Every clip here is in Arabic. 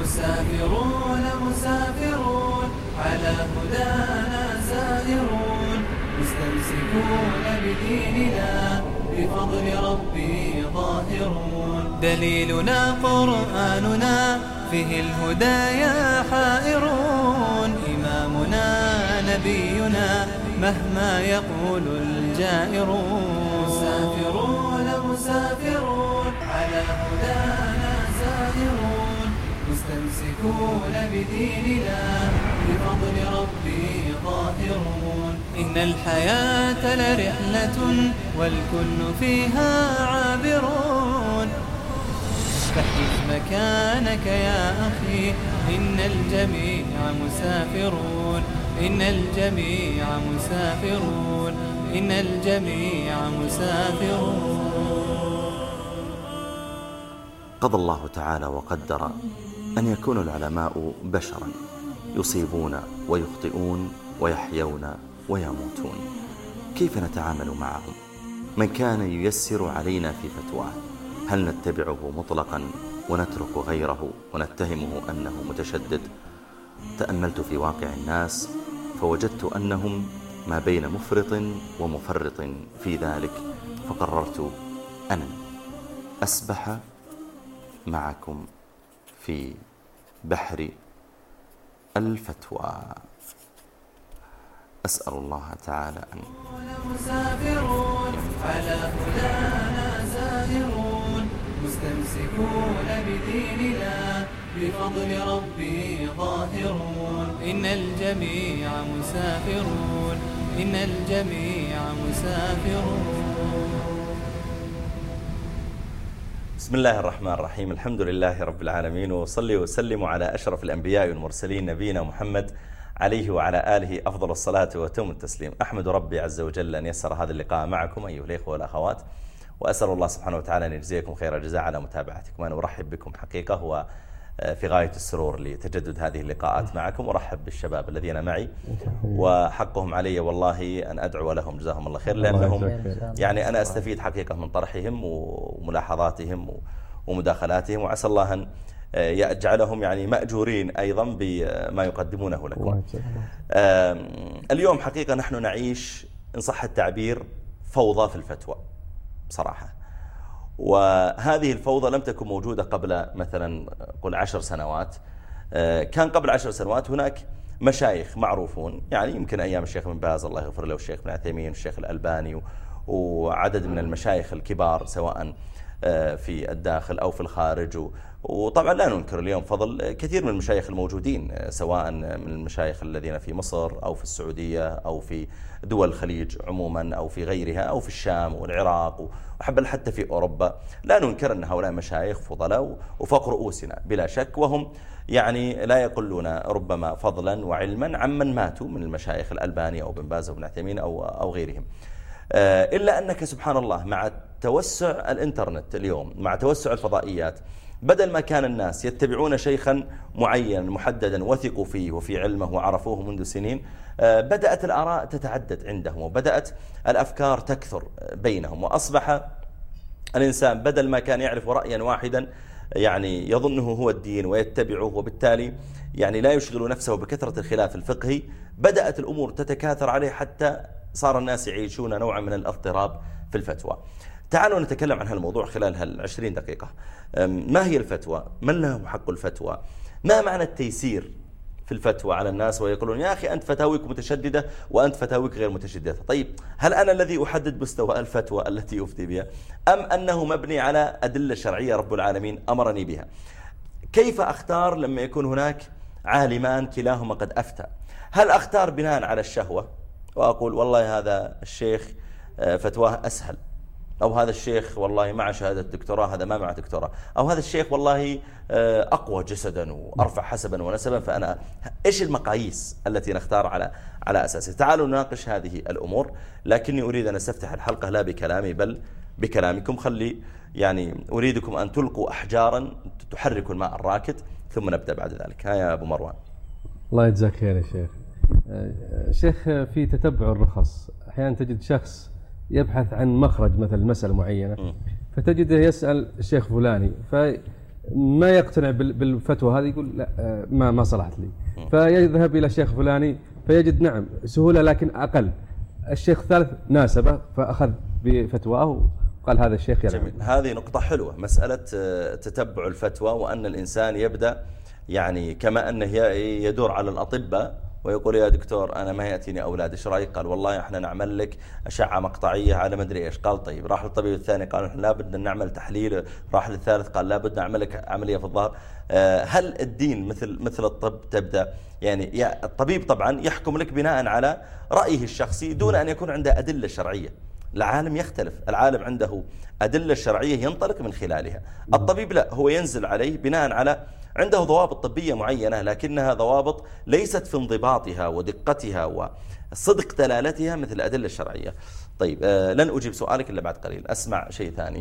مسافرون مسافرون على هدانا سائرون مستمسكون بديننا بفضل ربي ظاهرون دليلنا قرآننا فيه الهدايا حائرون إمامنا نبينا مهما يقول الجائرون مسافرون مسافرون على هدانا سائرون مستمسكون بديننا بفضل ربي ظاهرون إن الحياة لرحلة والكل فيها عابرون فاحجز مكانك يا أخي إن الجميع مسافرون إن الجميع مسافرون إن الجميع مسافرون. قضى الله تعالى وقدر أن يكون العلماء بشرا يصيبون ويخطئون ويحيون ويموتون. كيف نتعامل معهم؟ من كان ييسر علينا في فتواه هل نتبعه مطلقا ونترك غيره ونتهمه أنه متشدد؟ تأملت في واقع الناس فوجدت أنهم ما بين مفرط ومفرط في ذلك، فقررت أن أسبح معكم في بحر الفتوى. أسأل الله تعالى أن مسافرون على هدانا سائرون مستمسكون بديننا بفضل ربي ظاهرون إن الجميع مسافرون إن الجميع مسافرون. بسم الله الرحمن الرحيم. الحمد لله رب العالمين، وصلي وسلم على أشرف الأنبياء والمرسلين نبينا محمد عليه وعلى آله أفضل الصلاة وتم التسليم. أحمد ربي عز وجل أن يسر هذا اللقاء معكم أيها الإخوة والأخوات، وأسأل الله سبحانه وتعالى أن يجزيكم خير الجزاء على متابعتكم. أنا أرحب بكم حقيقة وفي غاية السرور لتجدد هذه اللقاءات معكم، وأرحب بالشباب الذين معي وحقهم علي والله أن أدعو لهم جزاهم الله خير، لأنهم يعني أنا أستفيد حقيقة من طرحهم وملاحظاتهم ومداخلاتهم، وعسى الله أن يجعلهم يعني مأجورين أيضا بما يقدمونه لكم. اليوم حقيقة نحن نعيش إن صح التعبير فوضى في الفتوى بصراحة، وهذه الفوضى لم تكن موجودة قبل مثلا قل 10 سنوات. كان قبل 10 سنوات هناك مشايخ معروفون، يعني يمكن أيام الشيخ بن باز الله يغفر له والشيخ بن عثيمين والشيخ الألباني وعدد من المشايخ الكبار سواء في الداخل أو في الخارج. وطبعا لا ننكر اليوم فضل كثير من المشايخ الموجودين، سواء من المشايخ الذين في مصر أو في السعودية أو في دول الخليج عموما أو في غيرها أو في الشام والعراق وحبل حتى في أوروبا. لا ننكر أن هؤلاء مشايخ فضلاء وفوق رؤوسنا بلا شك، وهم يعني لا يقلون ربما فضلا وعلما عمن ماتوا من المشايخ الألباني أو بن باز وبن عثيمين أو غيرهم. إلا أنك سبحان الله مع توسع الإنترنت اليوم، مع توسع الفضائيات، بدل ما كان الناس يتبعون شيخا معينا محددا وثقوا فيه وفي علمه وعرفوه منذ سنين، بدأت الآراء تتعدد عندهم وبدأت الأفكار تكثر بينهم، وأصبح الإنسان بدل ما كان يعرف رأيا واحدا يعني يظنه هو الدين ويتبعه، وبالتالي يعني لا يشغل نفسه بكثرة الخلاف الفقهي، بدأت الأمور تتكاثر عليه حتى صار الناس يعيشون نوعا من الاضطراب في الفتوى. تعالوا نتكلم عن هالموضوع خلال 20 دقيقة. ما هي الفتوى؟ من له حق الفتوى؟ ما معنى التيسير في الفتوى على الناس؟ ويقولون يا أخي أنت فتاويك متشددة وأنت فتاويك غير متشددة. طيب هل أنا الذي أحدد مستوى الفتوى التي أفتي بها، أم أنه مبني على أدلة شرعية رب العالمين أمرني بها؟ كيف أختار لما يكون هناك عالمان كلاهما قد أفتى؟ هل أختار بناء على الشهوة وأقول والله هذا الشيخ فتواه أسهل، أو هذا الشيخ والله مع شهادة دكتوراه هذا ما مع دكتوراه، أو هذا الشيخ والله أقوى جسدا وأرفع حسبا ونسبا، فأنا إيش المقاييس التي نختار على أساسها؟ تعالوا نناقش هذه الأمور، لكني أريد أن أستفتح الحلقة لا بكلامي بل بكلامكم. يعني أريدكم أن تلقوا أحجارا تحركوا الماء الراكد، ثم نبدأ بعد ذلك. ها يا أبو مروان. الله يجزاك خير يا شيخ. شيخ، في تتبع الرخص أحيانا تجد شخص يبحث عن مخرج مثل مسألة معينة، فتجده يسأل الشيخ فلاني ما يقتنع بالفتوى هذه، يقول لا ما صلحت لي، فيذهب إلى الشيخ فلاني فيجد نعم سهولة لكن أقل. الشيخ الثالث ناسبه فأخذ بفتواه وقال هذا الشيخ يلعب. جميل. هذه نقطة حلوة، مسألة تتبع الفتوى، وأن الإنسان يبدأ يعني كما أنه يدور على الأطباء ويقول يا دكتور أنا ما يأتيني أولاد، إيش رأيك؟ قال والله إحنا نعمل لك أشعة مقطعية على مدري إيش. قال طيب. راح للطبيب الثاني قال إحنا لابد أن نعمل تحليل. راح للثالث قال لابد نعمل لك عملية في الظهر. هل الدين مثل الطب تبدأ يعني الطبيب طبعا يحكم لك بناء على رأيه الشخصي دون أن يكون عنده أدلة شرعية. العالم يختلف، العالم عنده أدلة شرعية ينطلق من خلالها. الطبيب لا، هو ينزل عليه بناء على عنده ضوابط طبية معينة، لكنها ضوابط ليست في انضباطها ودقتها وصدق دلالتها مثل الأدلة الشرعية. طيب لن أجيب سؤالك إلا بعد قليل، أسمع شيء ثاني.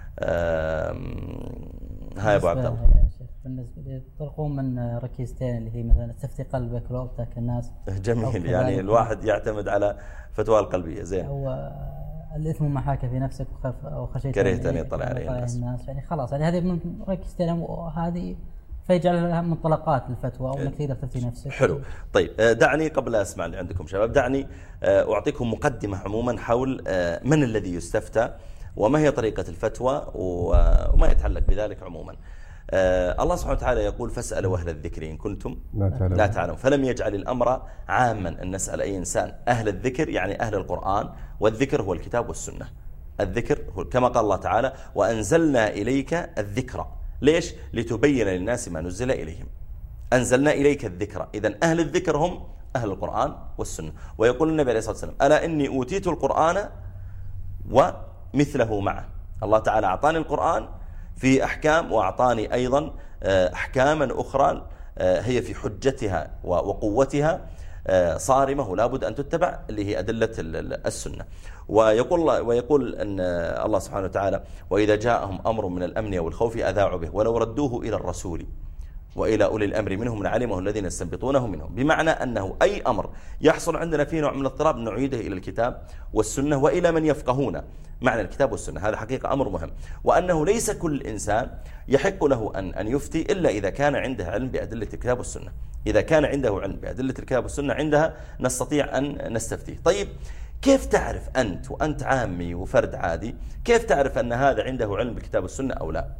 هاي أبو عبد الله. بالنسبة لي يطلقون من ركيزتين اللي هي مثلا استفتي قلبك وأبتك الناس. جميل، يعني الواحد يعتمد على فتوى القلبية. زين. هو الإثم ما حاك في نفسك وخشيت كرهت أن يطلع عليه الناس. يعني خلاص، يعني هذه من ركيزتين وهذه فيجعل لها منطلقات الفتوى وانك تقدر تفتي نفسك. حلو. طيب دعني قبل أسمع اللي عندكم شباب، دعني أعطيكم مقدمة عموما حول من الذي يستفتى وما هي طريقة الفتوى وما يتعلق بذلك عموما. الله سبحانه وتعالى يقول فاسألوا أهل الذكر إن كنتم لا تعلمون، فلم يجعل الأمر عاما أن نسأل أي إنسان. أهل الذكر يعني أهل القرآن، والذكر هو الكتاب والسنة. الذكر هو كما قال الله تعالى وأنزلنا إليك الذكر. ليش؟ لتبين للناس ما نزل إليهم. أنزلنا إليك الذكر. إذن أهل الذكر هم أهل القرآن والسنة. ويقول النبي عليه الصلاة والسلام ألا إني أوتيت القرآن ومثله معه. الله تعالى أعطاني القرآن في أحكام، وأعطاني أيضا أحكاما أخرى هي في حجتها وقوتها صارمة ولا بد أن تتبع، اللي هي أدلة السنة. ويقول أن الله سبحانه وتعالى وإذا جاءهم أمر من الأمن أو الخوف أذاعوا به ولو ردوه إلى الرسول وإلى أولي الأمر منهم لعلمه الذين يستنبطونه منهم. بمعنى أنه أي أمر يحصل عندنا فيه نوع من الاضطراب نعيده إلى الكتاب والسنة وإلى من يفقهون معنى الكتاب والسنة. هذا حقيقة أمر مهم، وأنه ليس كل إنسان يحق له أن يفتي إلا إذا كان عنده علم بأدلة الكتاب والسنة. إذا كان عنده علم بأدلة الكتاب والسنة عندها نستطيع أن نستفتيه. طيب كيف تعرف أنت وأنت عامي وفرد عادي كيف تعرف أن هذا عنده علم بالكتاب والسنة أو لا؟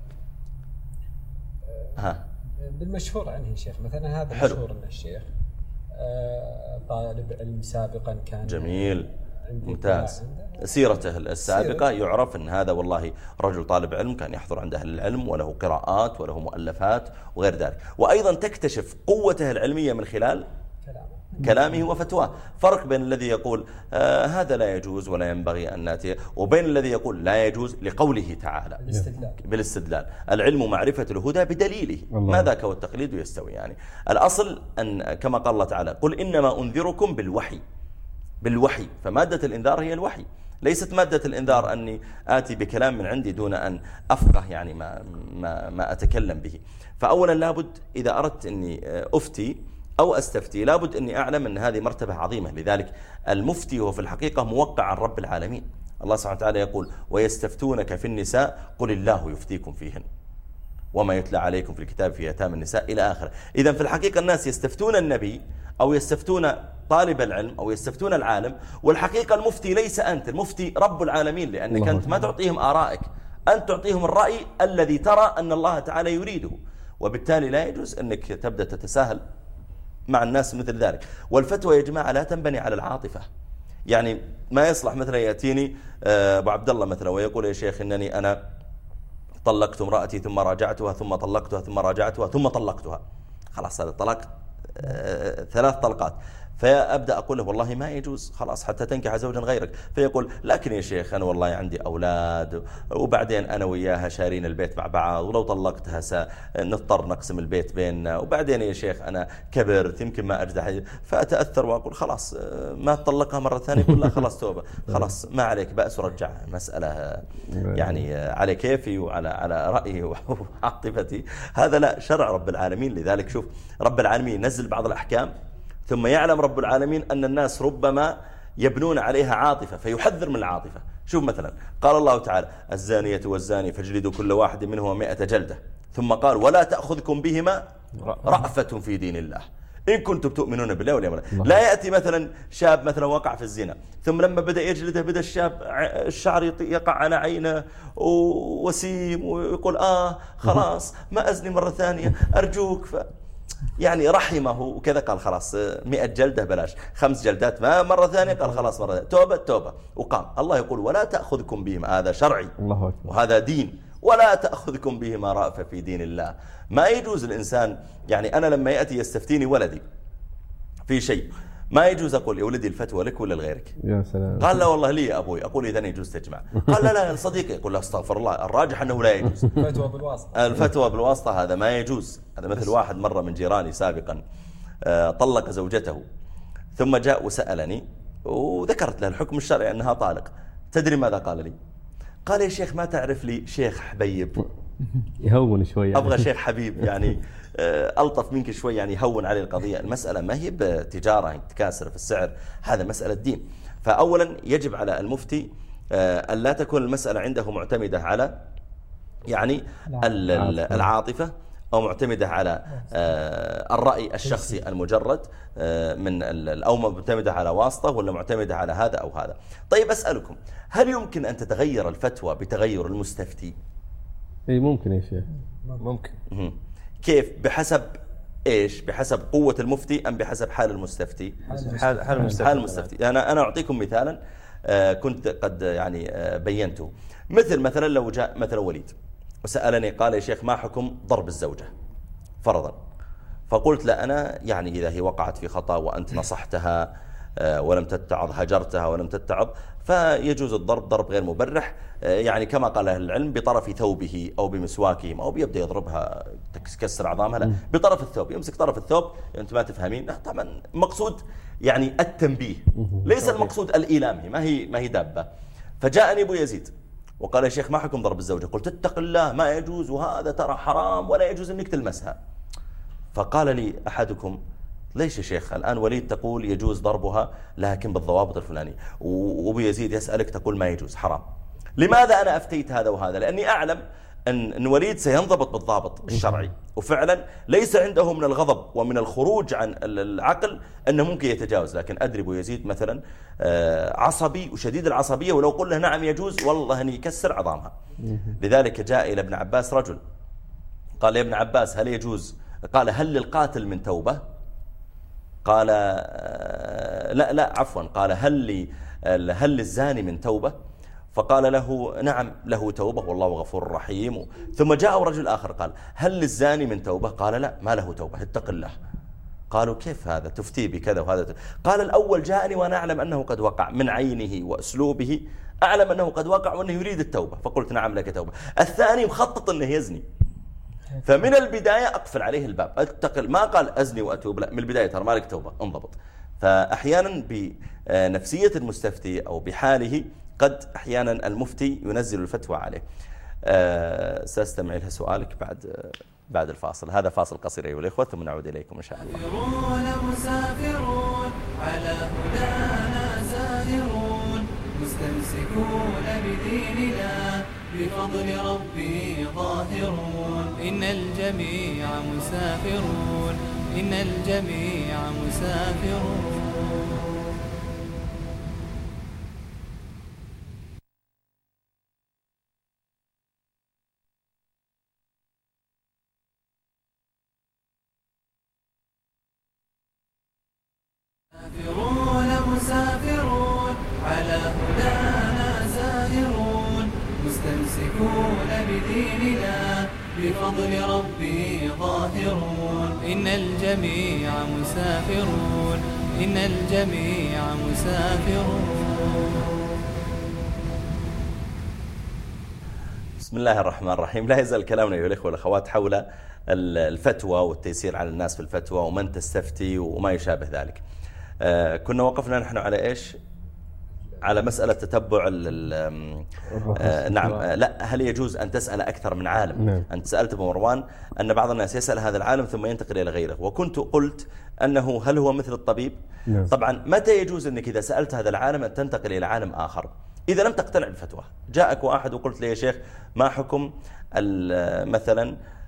بالمشهور عنه شيخ، مثلا هذا مشهور أن الشيخ طالب علم سابقا كان. جميل، ممتاز. سيرته السابقة يعرف أن هذا والله رجل طالب علم كان يحضر عند أهل العلم وله قراءات وله مؤلفات وغير ذلك. وأيضا تكتشف قوته العلمية من خلال كلامه وفتواه. فرق بين الذي يقول هذا لا يجوز ولا ينبغي أن نأتي، وبين الذي يقول لا يجوز لقوله تعالى بالاستدلال. العلم معرفة الهدى بدليله، ما ذاك والتقليد يستوي. يعني الأصل أن كما قال الله تعالى قل إنما أنذركم بالوحي. فمادة الإنذار هي الوحي، ليست مادة الإنذار أني آتي بكلام من عندي دون أن أفقه يعني ما أتكلم به. فأولا لابد إذا أردت أني أفتي أو أستفتي لابد أني أعلم أن هذه مرتبة عظيمة. لذلك المفتي هو في الحقيقة موقع عن رب العالمين. الله سبحانه وتعالى يقول ويستفتونك في النساء قل الله يفتيكم فيهن وما يتلى عليكم في الكتاب في يتامى النساء إلى آخر. إذن في الحقيقة الناس يستفتون النبي أو يستفتون طالب العلم أو يستفتون العالم، والحقيقة المفتي ليس أنت، المفتي رب العالمين، لأنك أنت ما تعطيهم آرائك، أنت تعطيهم الرأي الذي ترى أن الله تعالى يريده. وبالتالي لا يجوز أنك تبدأ تتساهل مع الناس مثل ذلك. والفتوى يا جماعة لا تنبني على العاطفة. يعني ما يصلح مثلا يأتيني أبو عبد الله مثلا ويقول يا شيخ إنني أنا طلقت امرأتي ثم راجعتها ثم طلقتها ثم راجعتها ثم طلقتها. خلاص هذا الطلاق 3 طلقات. فأبدأ أقول له والله ما يجوز خلاص حتى تنكح زوجا غيرك. فيقول لكن يا شيخ أنا والله عندي أولاد وبعدين أنا وياها شارين البيت مع بعض ولو طلقتها سنضطر نقسم البيت بيننا، وبعدين يا شيخ أنا كبرت يمكن ما أجد. فأتأثر وأقول خلاص ما تطلقها مرة ثانية. يقول لا خلاص توبة، خلاص ما عليك بأس ورجعها. مسألة يعني على كيفي وعلى رأيي وعاطفتي. هذا لا شرع رب العالمين. لذلك شوف رب العالمين نزل بعض الأحكام ثم يعلم رب العالمين أن الناس ربما يبنون عليها عاطفة فيحذر من العاطفة. شوف مثلا قال الله تعالى الزانية والزاني فاجلدوا كل واحد منهما 100 جلدة. ثم قال ولا تأخذكم بهما رأفة في دين الله إن كنتم تؤمنون بالله واليوم الآخر. لا يأتي مثلا شاب مثلا وقع في الزنا ثم لما بدأ يجلده بدأ الشاب الشعر يقع على عينه وسيم ويقول خلاص ما أزني مرة ثانية أرجوك يعني رحمه وكذا قال خلاص 100 جلدة بلاش 5 جلدات ما مرة ثانية قال خلاص مرة ثانية توبة وقام. الله يقول ولا تأخذكم بهما هذا شرعي وهذا دين ولا تأخذكم بهما رأفة في دين الله. ما يجوز الإنسان يعني أنا لما يأتي يستفتيني ولدي في شيء ما يجوز أقول يا ولدي الفتوى لك ولا لغيرك. يا سلام. قال لا والله لي يا أبوي. أقول إذا يجوز تجمع. قال لا صديقي. يقول لا استغفر الله الراجح أنه لا يجوز. الفتوى بالواسطة هذا ما يجوز. هذا مثل واحد مرة من جيراني سابقا طلق زوجته ثم جاء وسألني وذكرت له الحكم الشرعي أنها طالق. تدري ماذا قال لي؟ قال يا شيخ ما تعرف لي شيخ حبيب يهون شوي يعني. أبغى شيخ حبيب يعني ألطف منك شوي يعني يهون علي القضية. المسألة ما هي بتجارة تكاسر في السعر هذا مسألة دين. فأولا يجب على المفتي أن لا تكون المسألة عنده معتمدة على يعني العاطفة أو معتمدة على الرأي الشخصي المجرد من أو معتمدة على واسطة ولا معتمدة على هذا أو هذا. طيب أسألكم هل يمكن أن تتغير الفتوى بتغير المستفتي؟ اي ممكن يا شيخ. ممكن. كيف؟ بحسب إيش؟ بحسب قوة المفتي أم بحسب حال المستفتي؟ حال المستفتي. أنا أعطيكم مثالا كنت قد يعني بينته. مثلا لو جاء مثلا وليد وسألني قال يا شيخ ما حكم ضرب الزوجة فرضا. فقلت لا أنا يعني إذا هي وقعت في خطأ وأنت نصحتها ولم تتعظ هجرتها ولم تتعظ فيجوز الضرب ضرب غير مبرح يعني كما قال أهل العلم بطرف ثوبه أو بمسواكه أو بيبدأ يضربها تكسر عظامها لا بطرف الثوب يمسك طرف الثوب. أنت ما تفهمين طبعا مقصود يعني التنبيه ليس المقصود الإيلام. ما هي دابة. فجاءني أبو يزيد وقال يا شيخ ما حكم ضرب الزوجة؟ قلت اتق الله ما يجوز وهذا ترى حرام ولا يجوز أنك تلمسها. فقال لي أحدكم ليش يا شيخ الآن وليد تقول يجوز ضربها لكن بالضوابط الفلانية وأبو يزيد يسألك تقول ما يجوز حرام. لماذا أنا أفتيت هذا وهذا؟ لأني أعلم أن وليد سينضبط بالضابط الشرعي وفعلا ليس عنده من الغضب ومن الخروج عن العقل أنه ممكن يتجاوز. لكن أدري أبو يزيد مثلا عصبي وشديد العصبية ولو قل له نعم يجوز والله أن يكسر عظامها. لذلك جاء إلى ابن عباس رجل قال يا ابن عباس هل يجوز؟ قال هل للقاتل من توبة؟ قال لا عفوا قال هل للزاني من توبة؟ فقال له نعم له توبة والله غفور رحيم. ثم جاء رجل آخر قال هل للزاني من توبة؟ قال لا ما له توبة اتق الله. قالوا كيف هذا تفتي بكذا وهذا؟ قال الأول جاءني وأنا أعلم أنه قد وقع من عينه وأسلوبه أعلم أنه قد وقع وأنه يريد التوبة فقلت نعم لك توبة. الثاني مخطط أنه يزني فمن البداية أقفل عليه الباب أتقل ما قال أزني وأتوب لا من البداية ترى مالك توبة انضبط. فأحيانا بنفسية المستفتي أو بحاله قد أحيانا المفتي ينزل الفتوى عليه. سأستمع إلى سؤالك بعد الفاصل. هذا فاصل قصير أيها الإخوة ثم نعود إليكم إن شاء الله. مسافرون على هدانا زاهرون مستمسكون بديننا بفضل ربي ظاهرون. إن الجميع مسافرون إن الجميع مسافرون. مسافرون على هدانا زاهرون مستمسكون بديننا بفضل ربي ظاهرون. إن الجميع مسافرون إن الجميع مسافرون. بسم الله الرحمن الرحيم. لا يزال كلامنا أيها الأخوة والأخوات حول الفتوى والتيسير على الناس في الفتوى ومن تستفتي وما يشابه ذلك. كنا وقفنا نحن على إيش؟ على مسألة تتبع نعم لا هل يجوز أن تسأل أكثر من عالم؟ نعم. أنت سألت أبو مروان أن بعض الناس يسأل هذا العالم ثم ينتقل إلى غيره وكنت قلت أنه هل هو مثل الطبيب؟ نعم. طبعا متى يجوز أنك إذا سألت هذا العالم أن تنتقل إلى عالم آخر؟ إذا لم تقتنع بالفتوى. جاءك واحد وقلت لي يا شيخ ما حكم مثلا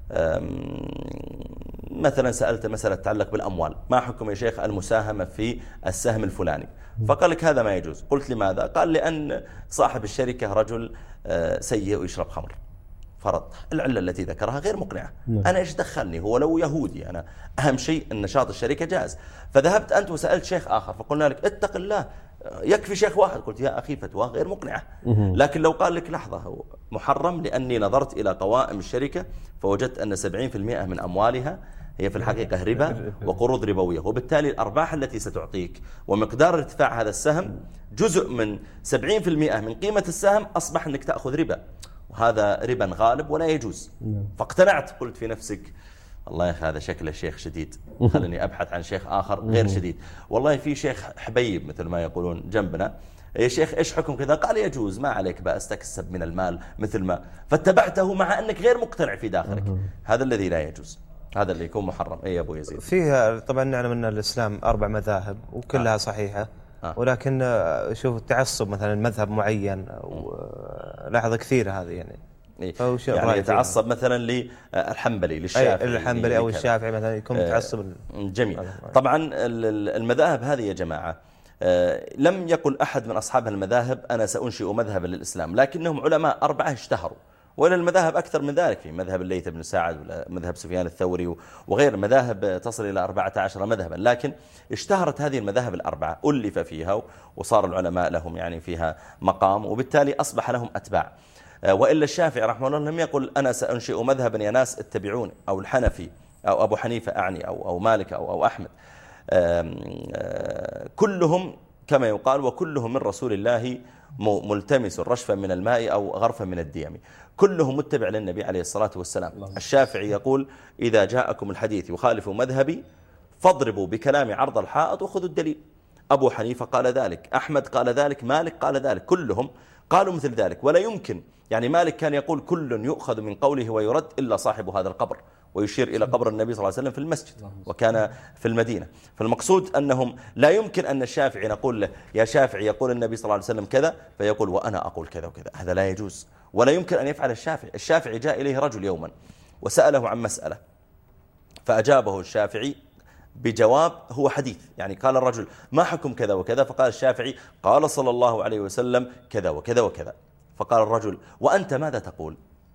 مثلا سألت مسألة تتعلق بالأموال، ما حكم يا شيخ المساهمة في السهم الفلاني؟ فقال لك هذا ما يجوز. قلت لماذا؟ قال لأن صاحب الشركة رجل سيء ويشرب خمر، فرض العلة التي ذكرها غير مقنعة. أنا إيش دخلني؟ هو لو يهودي، أنا أهم شيء أن نشاط الشركة جائز. فذهبت أنت وسألت شيخ آخر فقلنا لك اتق الله، يكفي شيخ واحد. قلت يا أخي فتوى غير مقنعة. لكن لو قال لك لحظة هو محرم لأني نظرت إلى قوائم الشركة فوجدت أن 70% من أموالها هي في الحقيقة ربا وقروض ربوية، وبالتالي الأرباح التي ستعطيك ومقدار ارتفاع هذا السهم جزء من 70% من قيمة السهم أصبح أنك تأخذ ربا، وهذا ربا غالب ولا يجوز. فاقتنعت. قلت في نفسك الله يا أخي هذا شكله شيخ شديد، خلني أبحث عن شيخ آخر غير شديد. والله في شيخ حبيب مثل ما يقولون جنبنا، يا شيخ إيش حكم كذا؟ قال يجوز، ما عليك بأس، تكسب من المال مثل ما، فاتبعته مع أنك غير مقتنع في داخلك. هذا الذي لا يجوز، هذا اللي يكون محرم. أي يا أبو يزيد؟ فيها طبعا نعلم أن الإسلام 4 مذاهب وكلها صحيحة، ولكن شوف التعصب مثلا مذهب معين لاحظ كثير هذه يعني يتعصب مثلا للحنبلي للشافعي، الحنبلي أو الشافعي مثلا يكون متعصب. جميل. طبعا المذاهب هذه يا جماعة لم يقل أحد من أصحاب المذاهب أنا سأنشئ مذهبا للإسلام، لكنهم علماء 4 اشتهروا، وإلى المذاهب أكثر من ذلك، في مذهب الليث بن سعد ومذهب سفيان الثوري وغير مذاهب تصل إلى 14 مذهبا، لكن اشتهرت هذه المذاهب 4 ألف فيها وصار العلماء لهم يعني فيها مقام، وبالتالي أصبح لهم أتباع. وإلا الشافعي رحمه الله لم يقل أنا سأنشئ مذهبا يا ناس اتبعون، أو الحنفي أو أبو حنيفة أعني أو مالك أو أحمد، كلهم كما يقال وكلهم من رسول الله ملتمس رشفا من الماء أو غرفا من الديم، كلهم متبع للنبي عليه الصلاة والسلام. الشافعي يقول إذا جاءكم الحديث يخالف مذهبي فاضربوا بكلام عرض الحائط وخذوا الدليل. أبو حنيفة قال ذلك، أحمد قال ذلك، مالك قال ذلك، كلهم قالوا مثل ذلك. ولا يمكن يعني مالك كان يقول كل يؤخذ من قوله ويرد إلا صاحب هذا القبر، ويشير إلى قبر النبي صلى الله عليه وسلم في المسجد وكان في المدينة. فالمقصود أنهم لا يمكن أن الشافعي نقول له يا شافعي يقول النبي صلى الله عليه وسلم كذا فيقول وأنا أقول كذا وكذا، هذا لا يجوز ولا يمكن أن يفعل الشافعي. الشافعي جاء إليه رجل يوما وسأله عن مسألة فأجابه الشافعي بجواب هو حديث، يعني قال الرجل ما حكم كذا وكذا، فقال الشافعي قال صلى الله عليه وسلم كذا وكذا وكذا. فقال الرجل وأنت ماذا تقول؟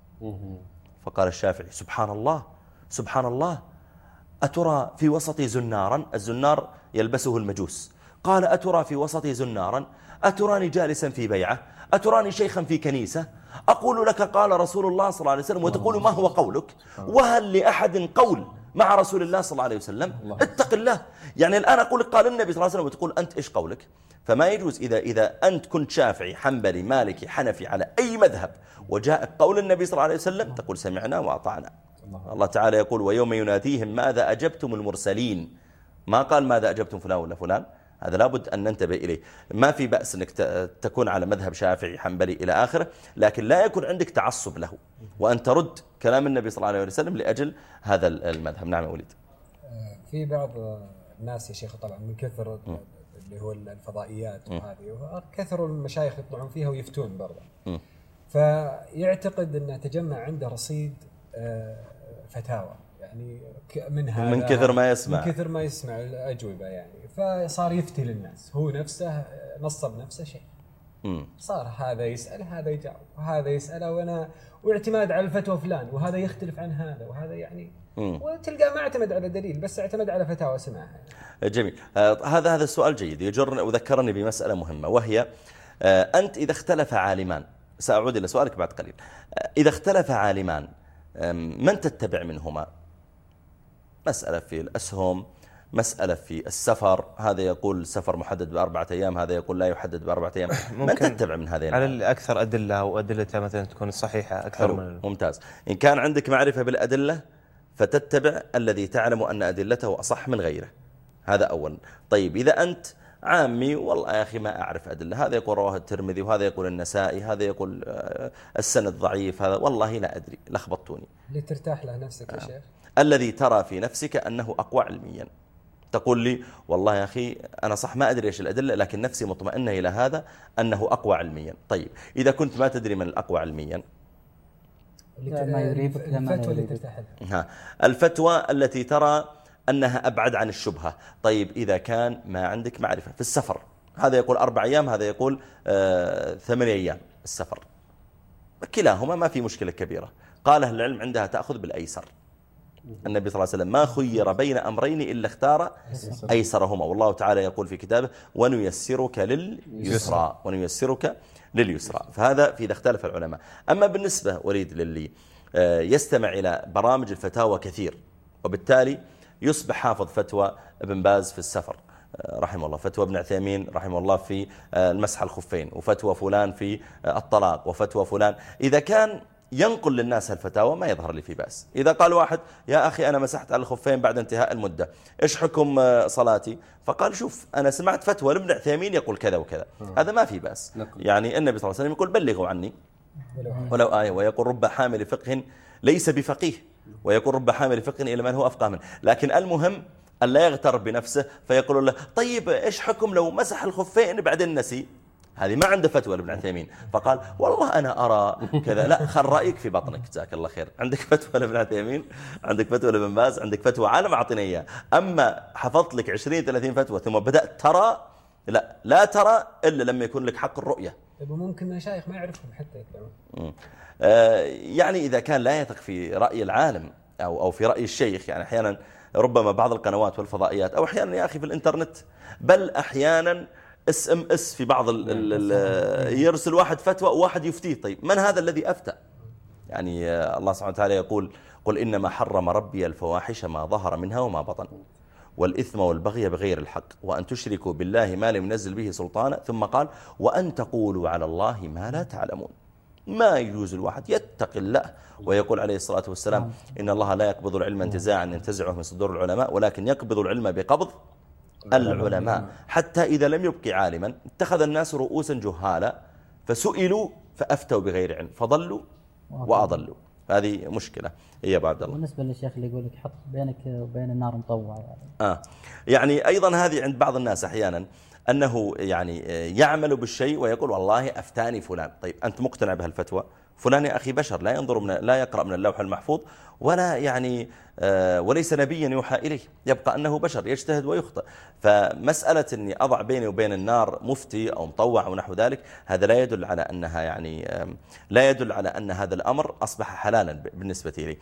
فقال الشافعي سبحان الله سبحان الله، أترى في وسطي زنارا، الزنار يلبسه المجوس، قال أترى في وسطي زنارا، أتراني جالسا في بيعة، أتراني شيخا في كنيسة، أقول لك قال رسول الله صلى الله عليه وسلم وتقول ما هو قولك؟ وهل لأحد قول مع رسول الله صلى الله عليه وسلم؟ اتق الله. يعني الآن أقول لك قال النبي صلى الله عليه وسلم وتقول أنت إيش قولك؟ فما يجوز إذا أنت كنت شافعي حنبلي مالكي حنفي على أي مذهب وجاء قول النبي صلى الله عليه وسلم تقول سمعنا وأطعنا. الله تعالى يقول ويوم يناديهم ماذا أجبتم المرسلين، ما قال ماذا أجبتم فلان ولا فلان. هذا لابد أن ننتبه إليه. ما في بأس أنك تكون على مذهب شافعي حنبلي إلى آخره، لكن لا يكون عندك تعصب له وأن ترد كلام النبي صلى الله عليه وسلم لأجل هذا المذهب. نعم يا وليد. في بعض الناس يا شيخ طبعا من كثر اللي هو الفضائيات وهذه كثروا المشايخ يطلعون فيها ويفتون برضه، فيعتقد أنه تجمع عنده رصيد فتاوى يعني من كثر ما يسمع، من كثر ما يسمع الأجوبة يعني، فصار يفتي للناس، هو نفسه نصب نفسه شيء. صار هذا يسأل هذا يجاوب وهذا يسأله واعتماد على الفتوى فلان، وهذا يختلف عن هذا وهذا يعني وتلقى ما اعتمد على دليل بس اعتمد على فتاوى سمعها. جميل. هذا السؤال جيد يجرني وذكرني بمسألة مهمة، وهي أنت إذا اختلف عالمان، سأعود إلى سؤالك بعد قليل، إذا اختلف عالمان من تتبع منهما؟ مسألة في الأسهم، مسألة في السفر، هذا يقول السفر محدد ب4 أيام، هذا يقول لا يحدد ب4 أيام، من تتبع من هذين؟ على الأكثر أدلة وأدلتها مثلا تكون صحيحة أكثر من ممتاز. إن كان عندك معرفة بالأدلة فتتبع الذي تعلم أن أدلته أصح من غيره، هذا أول. طيب إذا أنت عامي والله يا أخي ما أعرف أدلة، هذا يقول رواه الترمذي وهذا يقول النسائي، هذا يقول السند ضعيف، هذا والله لا أدري، لخبطتوني. اللي ترتاح له نفسك يا شيخ، الذي ترى في نفسك أنه أقوى علميا، تقول لي والله يا أخي أنا صح ما أدري إيش الأدلة لكن نفسي مطمئنة إلى هذا أنه أقوى علميا. طيب إذا كنت ما تدري من الأقوى علميا ما يريبك لا ما الفتوى اللي يريبك. ترتاح لها. الفتوى التي ترى أنها أبعد عن الشبهة. طيب إذا كان ما عندك معرفة في السفر، هذا يقول 4 أيام، هذا يقول 8 أيام السفر، كلاهما ما في مشكلة كبيرة. قال أهل العلم عندها تأخذ بالأيسر. النبي صلى الله عليه وسلم ما خير بين أمرين إلا اختار أيسرهما، والله تعالى يقول في كتابه ونيسرك لليسرى، ونيسرك لليسرى. فهذا في إذا اختلف العلماء. أما بالنسبة وليد للي يستمع إلى برامج الفتاوى كثير، وبالتالي يصبح حافظ فتوى ابن باز في السفر رحمه الله، فتوى ابن عثيمين رحمه الله في المسح الخفين، وفتوى فلان في الطلاق، وفتوى فلان، إذا كان ينقل للناس الفتاوى ما يظهر لي في بأس. إذا قال واحد يا أخي أنا مسحت على الخفين بعد انتهاء المدة، إيش حكم صلاتي؟ فقال شوف أنا سمعت فتوى لابن عثيمين يقول كذا وكذا، هذا ما في بأس. يعني النبي صلى الله عليه وسلم يقول بلغوا عني ولو آية، ويقول رب حامل فقه ليس بفقيه، ويقول رب حامل فقه إلى من هو أفقه منه. لكن المهم أن لا يغتر بنفسه فيقول له طيب إيش حكم لو مسح الخفين بعدين نسي؟ هذه ما عنده فتوى لابن عثيمين، فقال والله أنا أرى كذا. لا، خل رأيك في بطنك، جزاك الله خير. عندك فتوى لابن عثيمين، عندك فتوى لابن باز، عندك فتوى عالم أعطينا إياه. أما حفظت لك 20-30 فتوى ثم بدأت ترى، لا ترى إلا لما يكون لك حق الرؤية. طيب ممكن مشايخ ما يعرفهم حتى يتبعون. يعني إذا كان لا يثق في رأي العالم أو في رأي الشيخ، يعني أحيانا ربما بعض القنوات والفضائيات، أو أحيانا يا أخي في الإنترنت، بل أحيانا SMS في بعض يرسل واحد فتوى وواحد يفتيه. طيب من هذا الذي أفتى؟ يعني الله سبحانه وتعالى يقول قل إنما حرم ربي الفواحش ما ظهر منها وما بطن والإثم والبغي بغير الحق وأن تشركوا بالله ما لم ينزل به سلطانا، ثم قال وأن تقولوا على الله ما لا تعلمون. ما يجوز الواحد يتقي الله ويقول عليه الصلاة والسلام إن الله لا يقبض العلم انتزاعا ينتزعه من صدور العلماء، ولكن يقبض العلم بقبض العلماء. حتى إذا لم يبقي عالما اتخذ الناس رؤوسا جهالا فسئلوا فأفتوا بغير علم فضلوا وأضلوا. هذه مشكلة. يا أبو عبد الله بالنسبة للشيخ اللي يقول لك حط بينك وبين النار مطوع يعني أيضا هذه عند بعض الناس أحيانا أنه يعني يعمل بالشيء ويقول والله أفتاني فلان. طيب أنت مقتنع بهالفتوى؟ فلان يا أخي بشر، لا ينظر لا يقرأ من اللوح المحفوظ، ولا يعني وليس نبيا يوحى إليه، يبقى أنه بشر يجتهد ويخطئ. فمسألة أني أضع بيني وبين النار مفتي أو مطوع ونحو ذلك، هذا لا يدل على أنها يعني لا يدل على أن هذا الأمر أصبح حلالا بالنسبة لي.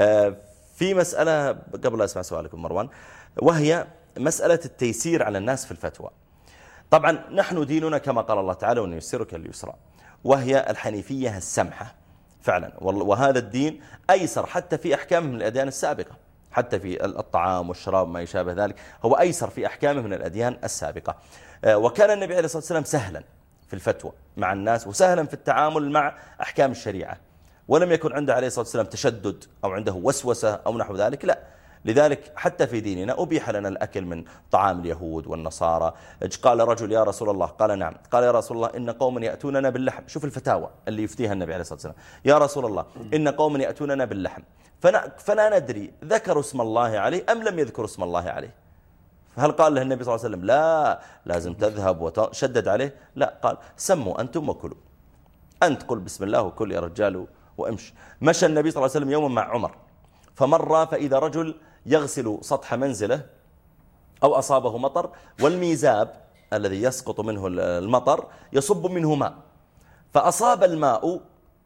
في مسألة قبل أسمع سؤالكم مروان، وهي مسألة التيسير على الناس في الفتوى. طبعا نحن ديننا كما قال الله تعالى ونيسرك لليسرى، وهي الحنيفية السمحة فعلا، وهذا الدين أيسر حتى في أحكامه من الأديان السابقة، حتى في الطعام والشراب ما يشابه ذلك هو أيسر في أحكامه من الأديان السابقة. وكان النبي عليه الصلاة والسلام سهلا في الفتوى مع الناس وسهلا في التعامل مع أحكام الشريعة، ولم يكن عنده عليه الصلاة والسلام تشدد أو عنده وسوسة أو نحو ذلك، لا. لذلك حتى في ديننا أبيح لنا الأكل من طعام اليهود والنصارى. قال رجل يا رسول الله، قال نعم، قال يا رسول الله إن قوما يأتوننا باللحم. شوف الفتاوى اللي يفتيها النبي عليه الصلاة والسلام، يا رسول الله إن قوما يأتوننا باللحم فلا ندري ذكروا اسم الله عليه أم لم يذكروا اسم الله عليه. هل قال له النبي صلى الله عليه وسلم لا لازم تذهب وشدد عليه؟ لا، قال سموا أنتم وكلوا، أنت قل بسم الله وكل يا رجال وامشي. مشى النبي صلى الله عليه وسلم يوما مع عمر فمر فإذا رجل يغسل سطح منزله أو أصابه مطر، والميزاب الذي يسقط منه المطر يصب منه ماء، فأصاب الماء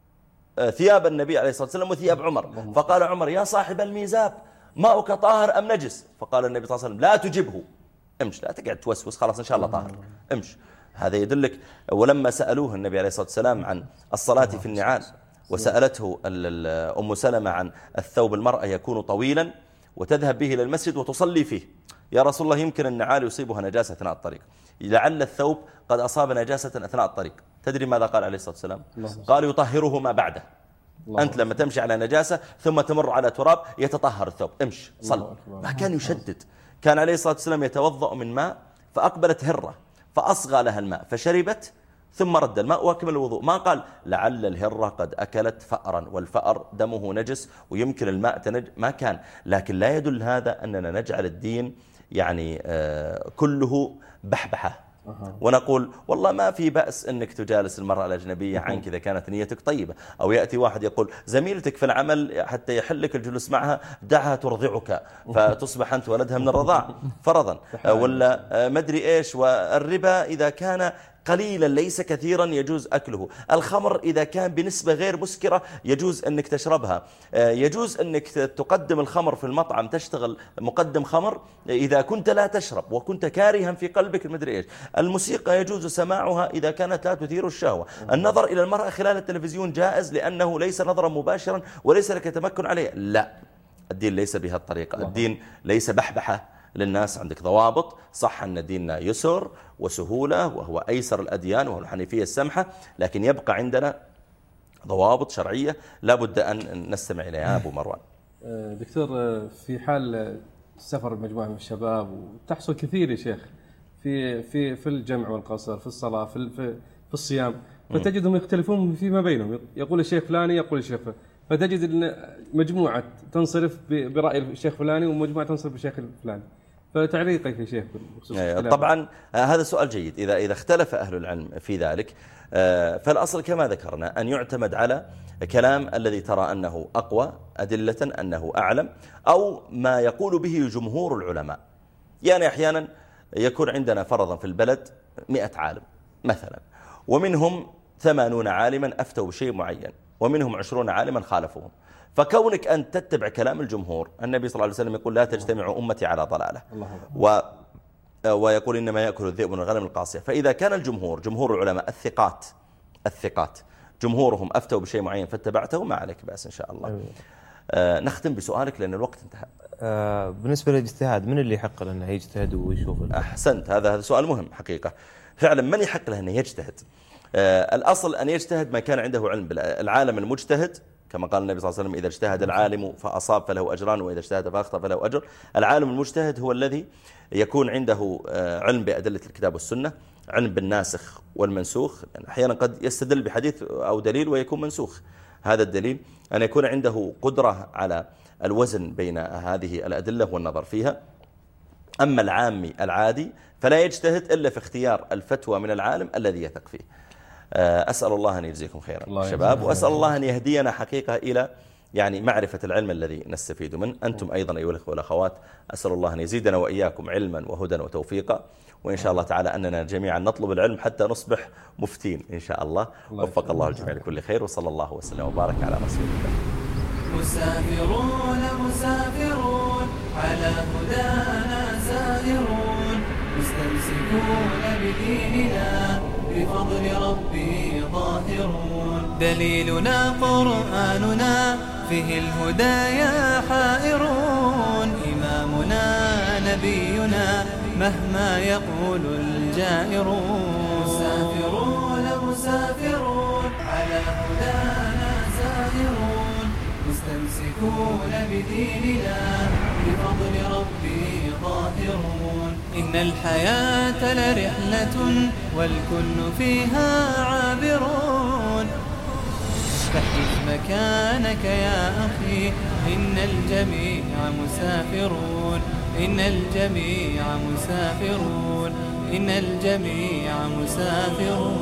ثياب النبي عليه الصلاة والسلام وثياب عمر، فقال عمر يا صاحب الميزاب ماؤك طاهر أم نجس؟ فقال النبي صلى الله عليه وسلم لا تجبه، امش، لا تقعد توسوس، خلاص إن شاء الله طاهر، امش. هذا يدلك. ولما سألوه النبي عليه الصلاة والسلام عن الصلاة في النعال، وسألته أم سلمة عن الثوب المرأة يكون طويلا وتذهب به إلى المسجد وتصلي فيه، يا رسول الله يمكن النعال يصيبها نجاسة أثناء الطريق، لعل الثوب قد أصاب نجاسة أثناء الطريق. تدري ماذا قال عليه الصلاة والسلام؟ قال يطهره ما بعده. أنت لما تمشي على نجاسة ثم تمر على تراب يتطهر الثوب، امشي صل. ما كان يشدد. كان عليه الصلاة والسلام يتوضأ من ماء فأقبلت هرة فأصغى لها الماء فشربت ثم رد الماء واكمل الوضوء. ما قال لعل الهرة قد أكلت فأرا والفأر دمه نجس ويمكن الماء ما كان. لكن لا يدل هذا أننا نجعل الدين يعني كله بحبحة ونقول والله ما في بأس أنك تجالس المرأة الأجنبية عنك إذا كانت نيتك طيبة. أو يأتي واحد يقول زميلتك في العمل حتى يحلك الجلوس معها دعها ترضعك فتصبح أنت ولدها من الرضاع فرضا، ولا مدري إيش. والربا إذا كان قليلا ليس كثيرا يجوز أكله. الخمر إذا كان بنسبة غير مسكرة يجوز أنك تشربها. يجوز أنك تقدم الخمر في المطعم، تشتغل مقدم خمر إذا كنت لا تشرب وكنت كارها في قلبك المدري إيش. الموسيقى يجوز سماعها إذا كانت لا تثير الشهوة. النظر إلى المرأة خلال التلفزيون جائز لأنه ليس نظرا مباشرا وليس لك تمكن عليه. لا، الدين ليس بهذه الطريقة. الدين ليس بحبحة للناس. عندك ضوابط. صح أن ديننا يسر وسهولة وهو أيسر الأديان وهو الحنيفية السمحة، لكن يبقى عندنا ضوابط شرعية لابد أن نستمع إليها. أبو مروان. دكتور، في حال سفر مجموعة من الشباب وتحصل كثير يا شيخ في الجمع والقصر، في الصلاة، في الصيام، فتجدهم يختلفون فيما بينهم. يقول الشيخ فلاني يقول الشيخ فلاني، فتجد أن مجموعة تنصرف برأي الشيخ فلاني ومجموعة تنصرف بالشيخ الفلاني. فتعليقك يا شيخ بخصوص طبعا هذا سؤال جيد. إذا اختلف أهل العلم في ذلك فالأصل كما ذكرنا أن يعتمد على كلام الذي ترى أنه أقوى أدلة، أنه أعلم، أو ما يقول به جمهور العلماء. يعني أحيانا يكون عندنا فرضا في البلد 100 عالم مثلا، ومنهم 80 عالما أفتوا بشيء معين، ومنهم 20 عالما خالفوهم. فكونك أن تتبع كلام الجمهور، النبي صلى الله عليه وسلم يقول لا تجتمع أمتي على ضلالة، ويقول إنما يأكل الذئب من الغنم القاصية. فإذا كان الجمهور، جمهور العلماء الثقات جمهورهم أفتوا بشيء معين فاتبعته، ما عليك بأس إن شاء الله. نختم بسؤالك لأن الوقت انتهى. بالنسبة للاجتهاد، من اللي يحق له أنه يجتهد ويشوف؟ أحسنت، هذا سؤال مهم حقيقة. فعلا من يحق له أنه يجتهد؟ الأصل أن يجتهد ما كان عنده علم. العالم المجتهد كما قال النبي صلى الله عليه وسلم إذا اجتهد العالم فأصاب فله أجران وإذا اجتهد فأخطأ فله أجر. العالم المجتهد هو الذي يكون عنده علم بأدلة الكتاب والسنة، علم بالناسخ والمنسوخ. أحيانا قد يستدل بحديث أو دليل ويكون منسوخ هذا الدليل. أن يكون عنده قدرة على الوزن بين هذه الأدلة والنظر فيها. أما العامي العادي فلا يجتهد إلا في اختيار الفتوى من العالم الذي يثق فيه. أسأل الله أن يجزيكم خيرا شباب، وأسأل الله أن يهدينا حقيقة إلى يعني معرفة العلم الذي نستفيد منه. أنتم أيضا أيها الأخوة والأخوات، أسأل الله أن يزيدنا وإياكم علما وهدى وتوفيقا، وإن شاء الله تعالى أننا جميعا نطلب العلم حتى نصبح مفتين إن شاء الله. وفق الله الجميع لكل خير، وصلى الله وسلم وبارك على رسول الله. مسافرون على هدانا سائرون، مستمسكون بديننا بفضل ربي ظاهرون. دليلنا قرآننا فيه الهدايا حائرون، إمامنا نبينا مهما يقول الجائرون. مسافرون على هدانا سائرون، مستمسكون بديننا بفضل ربي ظاهرون. إن الحياة لرحلة والكل فيها عابرون، فاحجز مكانك يا أخي، إن الجميع مسافرون. إن الجميع مسافرون. إن الجميع مسافرون.